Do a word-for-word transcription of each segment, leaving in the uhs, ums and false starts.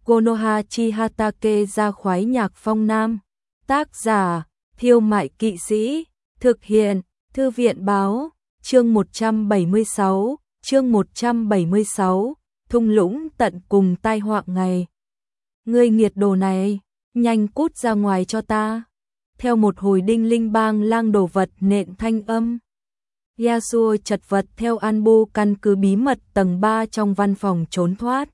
Konoha Chihatake ra khoái nhạc phong nam. Tác giả, Thiêu Mại Kỵ Sĩ. Thực hiện, Thư viện Báo. Chương một trăm bảy mươi sáu, chương một trăm bảy mươi sáu, thung lũng tận cùng tai họa ngày. Ngươi nghiệt đồ này, nhanh cút ra ngoài cho ta. Theo một hồi đinh linh bang lang đổ vật nện thanh âm. Yasuo chật vật theo Anbu căn cứ bí mật tầng ba trong văn phòng trốn thoát.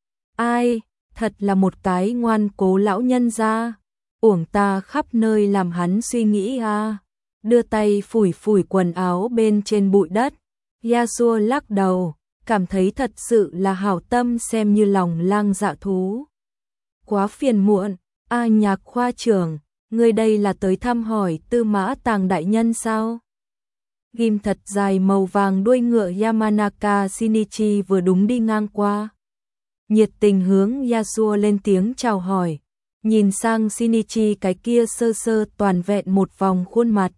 Ai, thật là một cái ngoan cố lão nhân gia, uổng ta khắp nơi làm hắn suy nghĩ à. Đưa tay phủi phủi quần áo bên trên bụi đất. Yasuo lắc đầu, cảm thấy thật sự là hảo tâm xem như lòng lang dạ thú. Quá phiền muộn, A Nhạc khoa trưởng, người đây là tới thăm hỏi Tư Mã Tàng đại nhân sao? Ghim thật dài màu vàng đuôi ngựa Yamanaka Shinichi vừa đúng đi ngang qua. Nhiệt tình hướng Yasuo lên tiếng chào hỏi, nhìn sang Shinichi cái kia sơ sơ toàn vẹn một vòng khuôn mặt.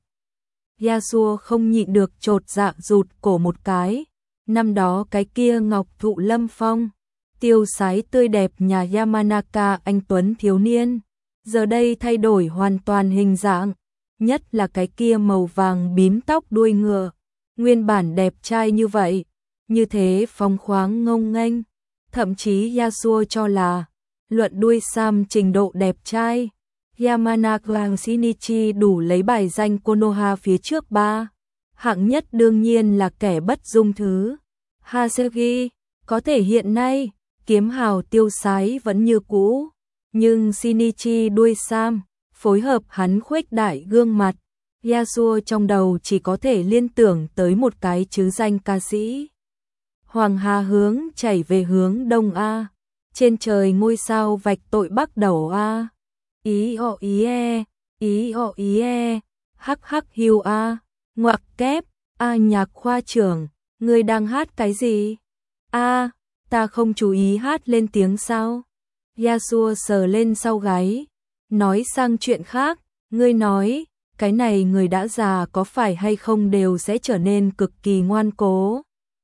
Yasuo không nhịn được chột dạ rụt cổ một cái, năm đó cái kia ngọc thụ lâm phong, tiêu sái tươi đẹp nhà Yamanaka anh tuấn thiếu niên, giờ đây thay đổi hoàn toàn hình dạng, nhất là cái kia màu vàng bím tóc đuôi ngựa, nguyên bản đẹp trai như vậy, như thế phóng khoáng ngông nghênh, thậm chí Yasuo cho là luận đuôi sam trình độ đẹp trai, Yamanaka Shinichi đủ lấy bài danh Konoha phía trước ba. Hạng nhất đương nhiên là kẻ bất dung thứ. Hasegi, có thể hiện nay, kiếm hào tiêu sái vẫn như cũ, nhưng Shinichi đuôi sam, phối hợp hắn khuếch đại gương mặt, Yasuo trong đầu chỉ có thể liên tưởng tới một cái chứ danh ca sĩ. Hoàng hà hướng chảy về hướng đông A, trên trời ngôi sao vạch tội bắc đầu A. Ý o ý e, ý o ý e, hắc hắc hiu a, ngoặc kép, A Nhạc khoa trưởng, ngươi đang hát cái gì? A, ta không chú ý hát lên tiếng sao? Yasuo sờ lên sau gáy, nói sang chuyện khác, ngươi nói, cái này người đã già có phải hay không đều sẽ trở nên cực kỳ ngoan cố.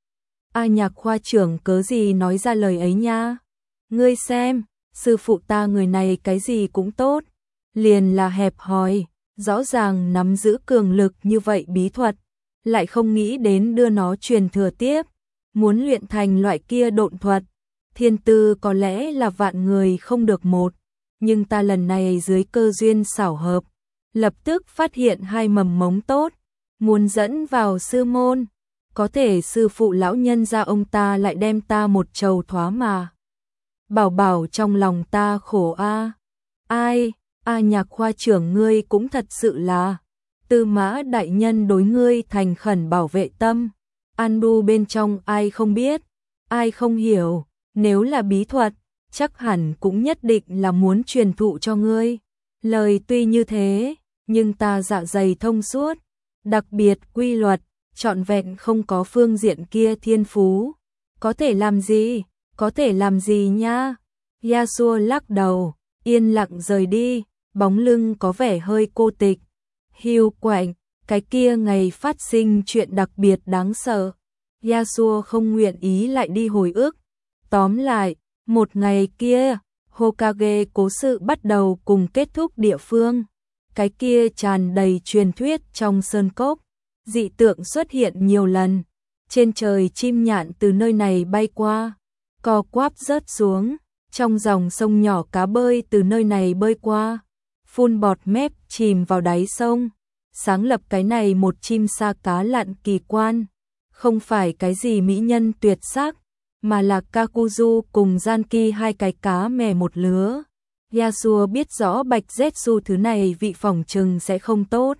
A Nhạc khoa trưởng cớ gì nói ra lời ấy nha? Ngươi xem, sư phụ ta người này cái gì cũng tốt, liền là hẹp hòi, rõ ràng nắm giữ cường lực như vậy bí thuật, lại không nghĩ đến đưa nó truyền thừa tiếp, muốn luyện thành loại kia độn thuật, thiên tư có lẽ là vạn người không được một, nhưng ta lần này dưới cơ duyên xảo hợp, lập tức phát hiện hai mầm mống tốt, muốn dẫn vào sư môn, có thể sư phụ lão nhân gia ông ta lại đem ta một trầu thoá mà. Bảo bảo trong lòng ta khổ a. Ai, A Nhạc khoa trưởng ngươi cũng thật sự là, Tư Mã đại nhân đối ngươi thành khẩn bảo vệ tâm, Anbu bên trong ai không biết, ai không hiểu, nếu là bí thuật, chắc hẳn cũng nhất định là muốn truyền thụ cho ngươi. Lời tuy như thế, nhưng ta dạ dày thông suốt, đặc biệt quy luật, trọn vẹn không có phương diện kia thiên phú. Có thể làm gì? Có thể làm gì nha? Yasuo lắc đầu, yên lặng rời đi, bóng lưng có vẻ hơi cô tịch. Hiu quạnh, cái kia ngày phát sinh chuyện đặc biệt đáng sợ. Yasuo không nguyện ý lại đi hồi ức. Tóm lại, một ngày kia, Hokage cố sự bắt đầu cùng kết thúc địa phương. Cái kia tràn đầy truyền thuyết trong sơn cốc, dị tượng xuất hiện nhiều lần. Trên trời chim nhạn từ nơi này bay qua, co quắp rớt xuống, trong dòng sông nhỏ cá bơi từ nơi này bơi qua, phun bọt mép chìm vào đáy sông, sáng lập cái này một chim sa cá lặn kỳ quan, không phải cái gì mỹ nhân tuyệt sắc, mà là Kakuzu cùng Zanki hai cái cá mè một lứa. Yasuo biết rõ Bạch Zetsu thứ này vị phỏng chừng sẽ không tốt,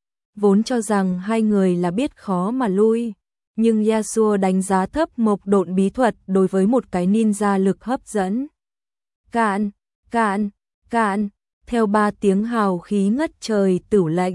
vốn cho rằng hai người là biết khó mà lui. Nhưng Yasuo đánh giá thấp mộc độn bí thuật đối với một cái ninja lực hấp dẫn. Cạn, cạn, cạn, theo ba tiếng hào khí ngất trời tửu lệnh,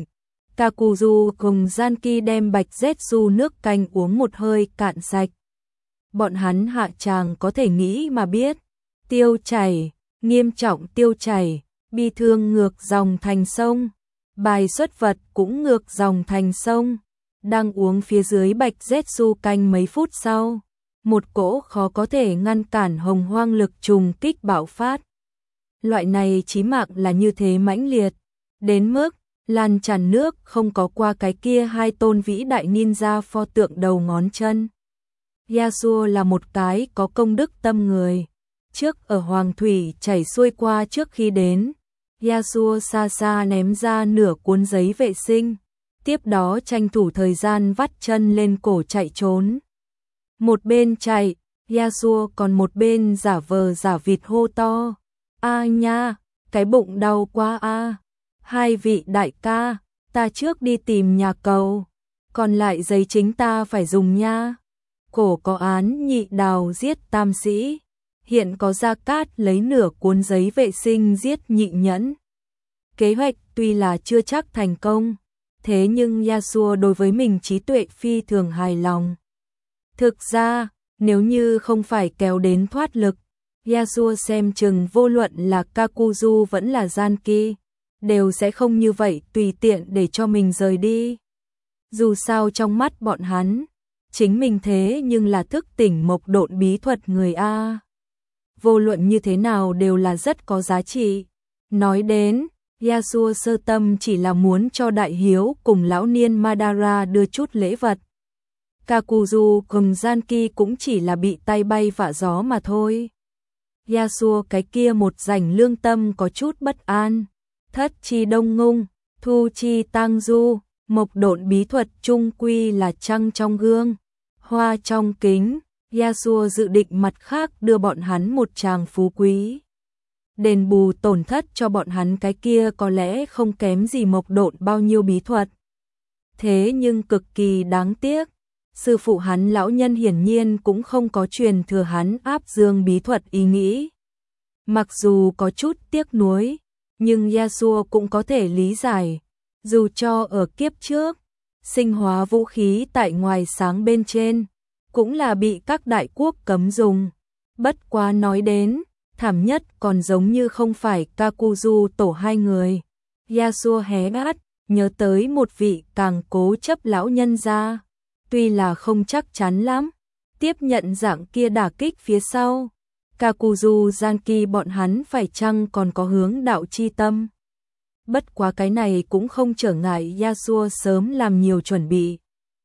Kakuzu cùng Zanki đem Bạch Zetsu nước canh uống một hơi cạn sạch. Bọn hắn hạ tràng có thể nghĩ mà biết, tiêu chảy, nghiêm trọng tiêu chảy, bi thương ngược dòng thành sông, bài xuất vật cũng ngược dòng thành sông. Đang uống phía dưới Bạch Zetsu canh mấy phút sau, một cỗ khó có thể ngăn cản hồng hoang lực trùng kích bạo phát. Loại này chí mạng là như thế mãnh liệt, đến mức lan tràn nước không có qua cái kia hai tôn vĩ đại ninja pho tượng đầu ngón chân. Yasuo là một cái có công đức tâm người, trước ở Hoàng Thủy chảy xuôi qua trước khi đến. Yasuo xa xa ném ra nửa cuốn giấy vệ sinh, tiếp đó tranh thủ thời gian vắt chân lên cổ chạy trốn. Một bên chạy, Yasuo còn một bên giả vờ giả vịt hô to. A nha, cái bụng đau quá a. Hai vị đại ca, ta trước đi tìm nhà cầu, còn lại giấy chính ta phải dùng nha. Cổ có án nhị đào giết tam sĩ, hiện có Gia Cát lấy nửa cuốn giấy vệ sinh giết nhị nhẫn. Kế hoạch tuy là chưa chắc thành công, thế nhưng Yasuo đối với mình trí tuệ phi thường hài lòng. Thực ra, nếu như không phải kéo đến thoát lực, Yasuo xem chừng vô luận là Kakuzu vẫn là Zanki, đều sẽ không như vậy tùy tiện để cho mình rời đi. Dù sao trong mắt bọn hắn, chính mình thế nhưng là thức tỉnh mộc độn bí thuật người A. Vô luận như thế nào đều là rất có giá trị. Nói đến, Yasuo sơ tâm chỉ là muốn cho Đại Hiếu cùng lão niên Madara đưa chút lễ vật. Kakuzu cùng Zanki cũng chỉ là bị tay bay vạ gió mà thôi. Yasuo cái kia một rảnh lương tâm có chút bất an. Thất chi đông ngung, thu chi tang du, mộc độn bí thuật chung quy là trăng trong gương, hoa trong kính. Yasuo dự định mặt khác đưa bọn hắn một tràng phú quý, đền bù tổn thất cho bọn hắn, cái kia có lẽ không kém gì mộc độn bao nhiêu bí thuật. Thế nhưng cực kỳ đáng tiếc, sư phụ hắn lão nhân hiển nhiên cũng không có truyền thừa hắn áp dương bí thuật ý nghĩ. Mặc dù có chút tiếc nuối, nhưng Yasuo cũng có thể lý giải, dù cho ở kiếp trước, sinh hóa vũ khí tại ngoài sáng bên trên, cũng là bị các đại quốc cấm dùng. Bất quá nói đến, thảm nhất còn giống như không phải Kakuzu tổ hai người. Yasuo hé mắt, nhớ tới một vị càng cố chấp lão nhân gia, tuy là không chắc chắn lắm, tiếp nhận dạng kia đả kích phía sau. Kakuzu Zanki bọn hắn phải chăng còn có hướng đạo chi tâm. Bất quá cái này cũng không trở ngại Yasuo sớm làm nhiều chuẩn bị.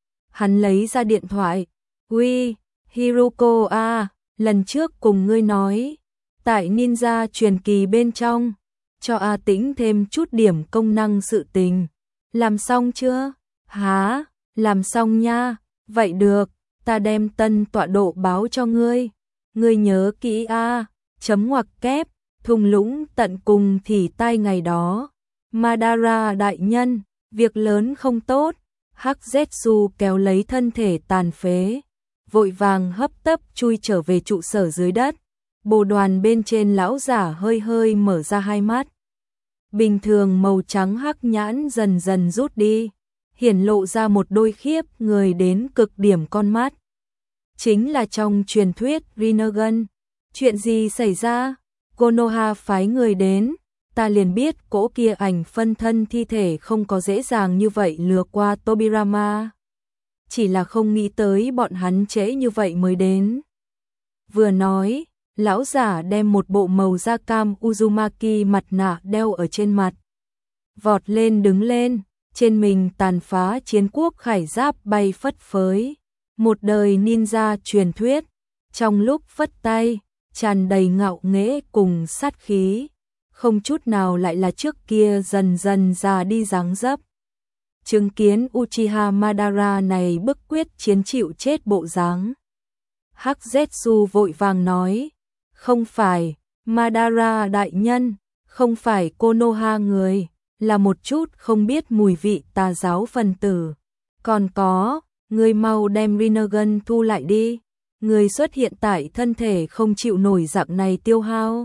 Hắn lấy ra điện thoại. Uy, Hiruko à, lần trước cùng ngươi nói, tại ninja truyền kỳ bên trong, cho A Tĩnh thêm chút điểm công năng sự tình. Làm xong chưa? Hả? Làm xong nha. Vậy được, ta đem tân tọa độ báo cho ngươi. Ngươi nhớ kỹ a, chấm ngoặc kép, thung lũng tận cùng thì tai ngày đó. Madara đại nhân, việc lớn không tốt. Hắc Zetsu kéo lấy thân thể tàn phế, vội vàng hấp tấp chui trở về trụ sở dưới đất. Bồ đoàn bên trên lão giả hơi hơi mở ra hai mắt. Bình thường màu trắng hắc nhãn dần dần rút đi, hiển lộ ra một đôi khiếp người đến cực điểm con mắt. Chính là trong truyền thuyết Rinnegan. Chuyện gì xảy ra? Konoha phái người đến, ta liền biết cỗ kia ảnh phân thân thi thể không có dễ dàng như vậy lừa qua Tobirama. Chỉ là không nghĩ tới bọn hắn trễ như vậy mới đến. Vừa nói, lão giả đem một bộ màu da cam Uzumaki mặt nạ đeo ở trên mặt. Vọt lên đứng lên, trên mình tàn phá chiến quốc khải giáp bay phất phới. Một đời ninja truyền thuyết, trong lúc phất tay, tràn đầy ngạo nghễ cùng sát khí, không chút nào lại là trước kia dần dần già đi dáng dấp. Chứng kiến Uchiha Madara này bức quyết chiến chịu chết bộ dáng. Hắc Zetsu vội vàng nói, không phải, Madara đại nhân, không phải Konoha người, là một chút không biết mùi vị tà giáo phần tử. Còn có, người mau đem Rinnegan thu lại đi, người xuất hiện tại thân thể không chịu nổi dạng này tiêu hao.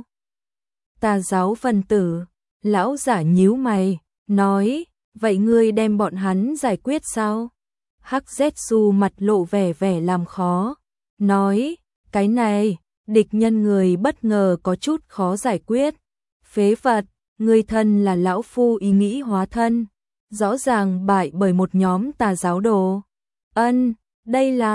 Tà giáo phần tử, lão giả nhíu mày, nói, vậy ngươi đem bọn hắn giải quyết sao? Hắc Zetsu mặt lộ vẻ vẻ làm khó, nói, cái này, địch nhân người bất ngờ có chút khó giải quyết. Phế vật, ngươi thân là lão phu ý nghĩ hóa thân, rõ ràng bại bởi một nhóm tà giáo đồ. Ân, đây là,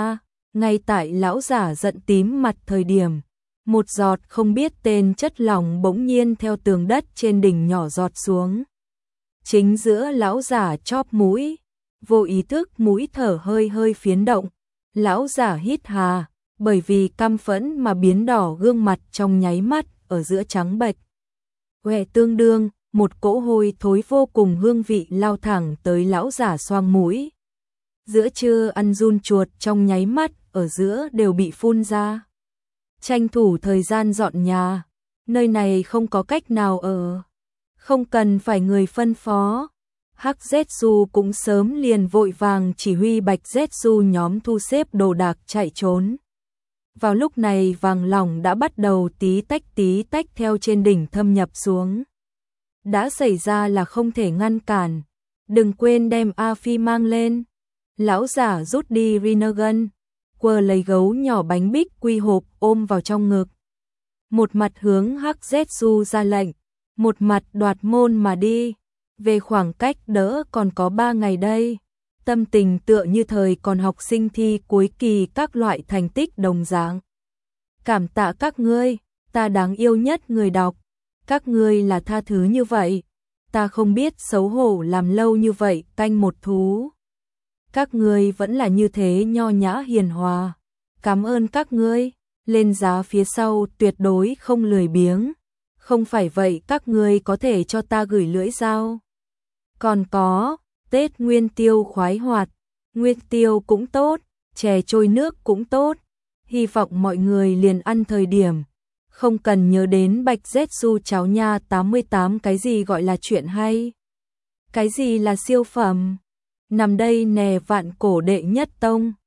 Ngay tại lão giả giận tím mặt thời điểm, một giọt không biết tên chất lỏng bỗng nhiên theo tường đất trên đỉnh nhỏ giọt xuống. Chính giữa lão giả chóp mũi, vô ý thức mũi thở hơi hơi phiến động, lão giả hít hà, bởi vì căm phẫn mà biến đỏ gương mặt trong nháy mắt ở giữa trắng bệch. Quẹ tương đương, một cỗ hôi thối vô cùng hương vị lao thẳng tới lão giả xoang mũi. Giữa trưa ăn run chuột trong nháy mắt ở giữa đều bị phun ra. Tranh thủ thời gian dọn nhà, nơi này không có cách nào ở, không cần phải người phân phó. Hắc Zetsu cũng sớm liền vội vàng chỉ huy Bạch Zetsu nhóm thu xếp đồ đạc chạy trốn. Vào lúc này vàng lỏng đã bắt đầu tí tách tí tách theo trên đỉnh thâm nhập xuống. Đã xảy ra là không thể ngăn cản, đừng quên đem A Phi mang lên. Lão giả rút đi Rinnegan, quờ lấy gấu nhỏ bánh bích quy hộp ôm vào trong ngực. Một mặt hướng Hắc Zetsu ra lệnh, một mặt đoạt môn mà đi. Về khoảng cách đỡ còn có ba ngày đây, tâm tình tựa như thời còn học sinh thi cuối kỳ các loại thành tích đồng dạng. Cảm tạ các ngươi, ta đáng yêu nhất người đọc, các ngươi là tha thứ như vậy, ta không biết xấu hổ làm lâu như vậy canh một thú. Các ngươi vẫn là như thế nho nhã hiền hòa, cảm ơn các ngươi, lên giá phía sau tuyệt đối không lười biếng, không phải vậy các ngươi có thể cho ta gửi lưỡi dao. Còn có, Tết Nguyên Tiêu khoái hoạt, Nguyên Tiêu cũng tốt, chè trôi nước cũng tốt, hy vọng mọi người liền ăn thời điểm, không cần nhớ đến Bạch Zetsu cháo nha tám mươi tám cái gì gọi là chuyện hay, cái gì là siêu phẩm, nằm đây nè vạn cổ đệ nhất tông.